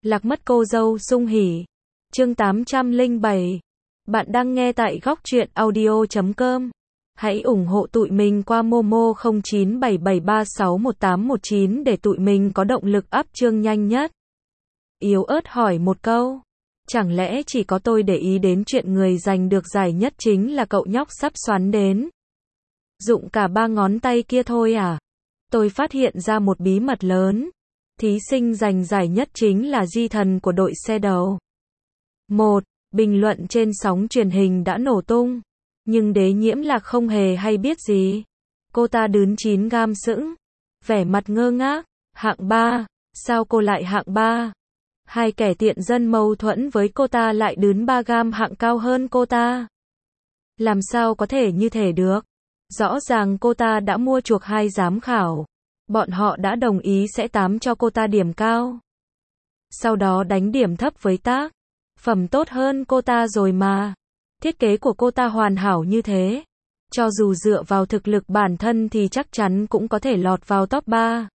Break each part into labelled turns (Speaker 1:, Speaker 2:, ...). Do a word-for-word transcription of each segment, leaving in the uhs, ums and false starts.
Speaker 1: Lạc mất cô dâu sung hỉ. Chương tám trăm lẻ bảy. Bạn đang nghe tại góc truyện audio chấm com. Hãy ủng hộ tụi mình qua Momo không chín bảy bảy ba sáu một tám một chín để tụi mình có động lực up chương nhanh nhất. Yếu ớt hỏi một câu. Chẳng lẽ chỉ có tôi để ý đến chuyện người giành được giải nhất chính là cậu nhóc sắp xoắn đến dụng cả ba ngón tay kia thôi à? Tôi phát hiện ra một bí mật lớn. Thí sinh giành giải nhất chính là di thần của đội xe đầu. Một. Bình luận trên sóng truyền hình đã nổ tung. Nhưng Đế Nhiễm Lạc không hề hay biết gì. Cô ta đướn chín gam sững. Vẻ mặt ngơ ngác. Hạng ba. Sao cô lại hạng ba? Hai kẻ tiện dân mâu thuẫn với cô ta lại đướn ba gam hạng cao hơn cô ta. Làm sao có thể như thế được? Rõ ràng cô ta đã mua chuộc hai giám khảo. Bọn họ đã đồng ý sẽ tám cho cô ta điểm cao. Sau đó đánh điểm thấp với tác phẩm tốt hơn cô ta rồi mà. Thiết kế của cô ta hoàn hảo như thế. Cho dù dựa vào thực lực bản thân thì chắc chắn cũng có thể lọt vào top ba.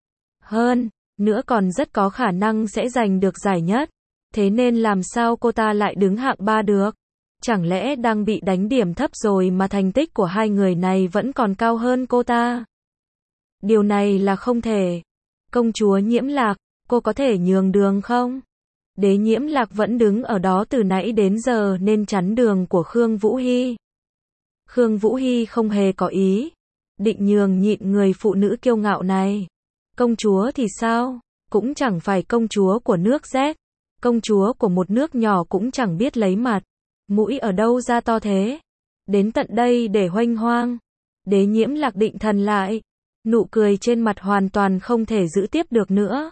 Speaker 1: Hơn nữa còn rất có khả năng sẽ giành được giải nhất. Thế nên làm sao cô ta lại đứng hạng ba được? Chẳng lẽ đang bị đánh điểm thấp rồi mà thành tích của hai người này vẫn còn cao hơn cô ta? Điều này là không thể. Công chúa Nhiễm Lạc, cô có thể nhường đường không? Đế Nhiễm Lạc vẫn đứng ở đó từ nãy đến giờ nên chắn đường của Khương Vũ Hy. Khương Vũ Hy không hề có ý định nhường nhịn người phụ nữ kiêu ngạo này. Công chúa thì sao? Cũng chẳng phải công chúa của nước Z. Công chúa của một nước nhỏ cũng chẳng biết lấy mặt mũi ở đâu ra to thế. Đến tận đây để huênh hoang. Đế Nhiễm Lạc định thần lại. Nụ cười trên mặt hoàn toàn không thể giữ tiếp được nữa.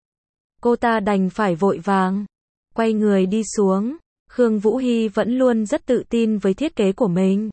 Speaker 1: Cô ta đành phải vội vàng quay người đi xuống. Khương Vũ Hy vẫn luôn rất tự tin với thiết kế của mình.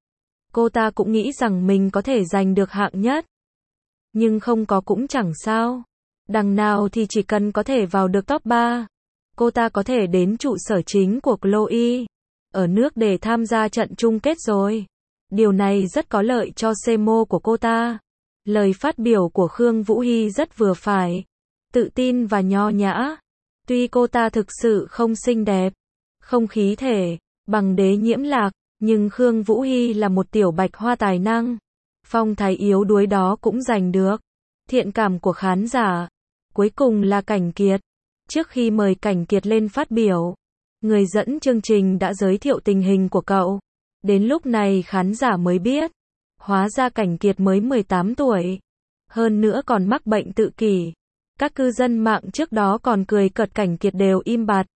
Speaker 1: Cô ta cũng nghĩ rằng mình có thể giành được hạng nhất. Nhưng không có cũng chẳng sao. Đằng nào thì chỉ cần có thể vào được top ba, cô ta có thể đến trụ sở chính của Chloe ở nước để tham gia trận chung kết rồi. Điều này rất có lợi cho xê em ô của cô ta. Lời phát biểu của Khương Vũ Hy rất vừa phải, tự tin và nho nhã. Tuy cô ta thực sự không xinh đẹp, không khí thể bằng Đế Nhiễm Lạc, nhưng Khương Vũ Hy là một tiểu bạch hoa tài năng. Phong thái yếu đuối đó cũng giành được thiện cảm của khán giả. Cuối cùng là Cảnh Kiệt. Trước khi mời Cảnh Kiệt lên phát biểu, người dẫn chương trình đã giới thiệu tình hình của cậu. Đến lúc này khán giả mới biết, hóa ra Cảnh Kiệt mới mười tám tuổi. Hơn nữa còn mắc bệnh tự kỷ. Các cư dân mạng trước đó còn cười cợt Cảnh Kiệt đều im bặt.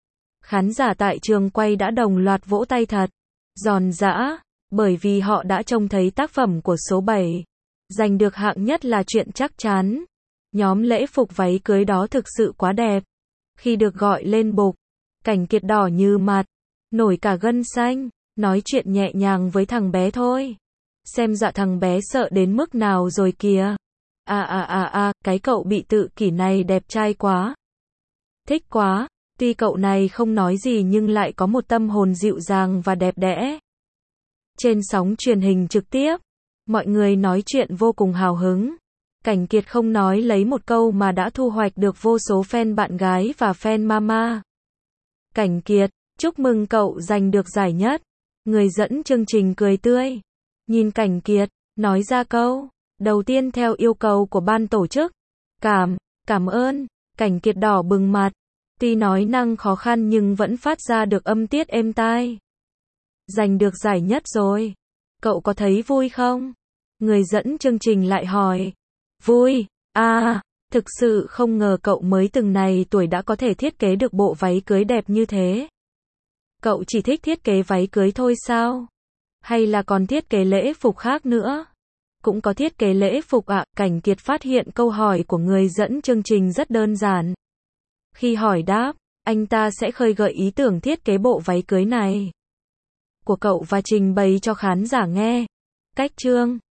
Speaker 1: Khán giả tại trường quay đã đồng loạt vỗ tay thật giòn giã, bởi vì họ đã trông thấy tác phẩm của số bảy. Giành được hạng nhất là chuyện chắc chắn. Nhóm lễ phục váy cưới đó thực sự quá đẹp. Khi được gọi lên bục, Cảnh Kiệt đỏ như mặt, nổi cả gân xanh, nói chuyện nhẹ nhàng với thằng bé thôi. Xem dạ thằng bé sợ đến mức nào rồi kìa. À à à à, cái cậu bị tự kỷ này đẹp trai quá. Thích quá, tuy cậu này không nói gì nhưng lại có một tâm hồn dịu dàng và đẹp đẽ. Trên sóng truyền hình trực tiếp, mọi người nói chuyện vô cùng hào hứng. Cảnh Kiệt không nói lấy một câu mà đã thu hoạch được vô số fan bạn gái và fan mama. Cảnh Kiệt, chúc mừng cậu giành được giải nhất. Người dẫn chương trình cười tươi. Nhìn Cảnh Kiệt, nói ra câu đầu tiên theo yêu cầu của ban tổ chức. Cảm, cảm ơn. Cảnh Kiệt đỏ bừng mặt. Tuy nói năng khó khăn nhưng vẫn phát ra được âm tiết êm tai. Giành được giải nhất rồi. Cậu có thấy vui không? Người dẫn chương trình lại hỏi. Vui, à, thực sự không ngờ cậu mới từng này tuổi đã có thể thiết kế được bộ váy cưới đẹp như thế. Cậu chỉ thích thiết kế váy cưới thôi sao? Hay là còn thiết kế lễ phục khác nữa? Cũng có thiết kế lễ phục ạ. À? Cảnh Kiệt phát hiện câu hỏi của người dẫn chương trình rất đơn giản. Khi hỏi đáp, anh ta sẽ khơi gợi ý tưởng thiết kế bộ váy cưới này của cậu và trình bày cho khán giả nghe. Cách chương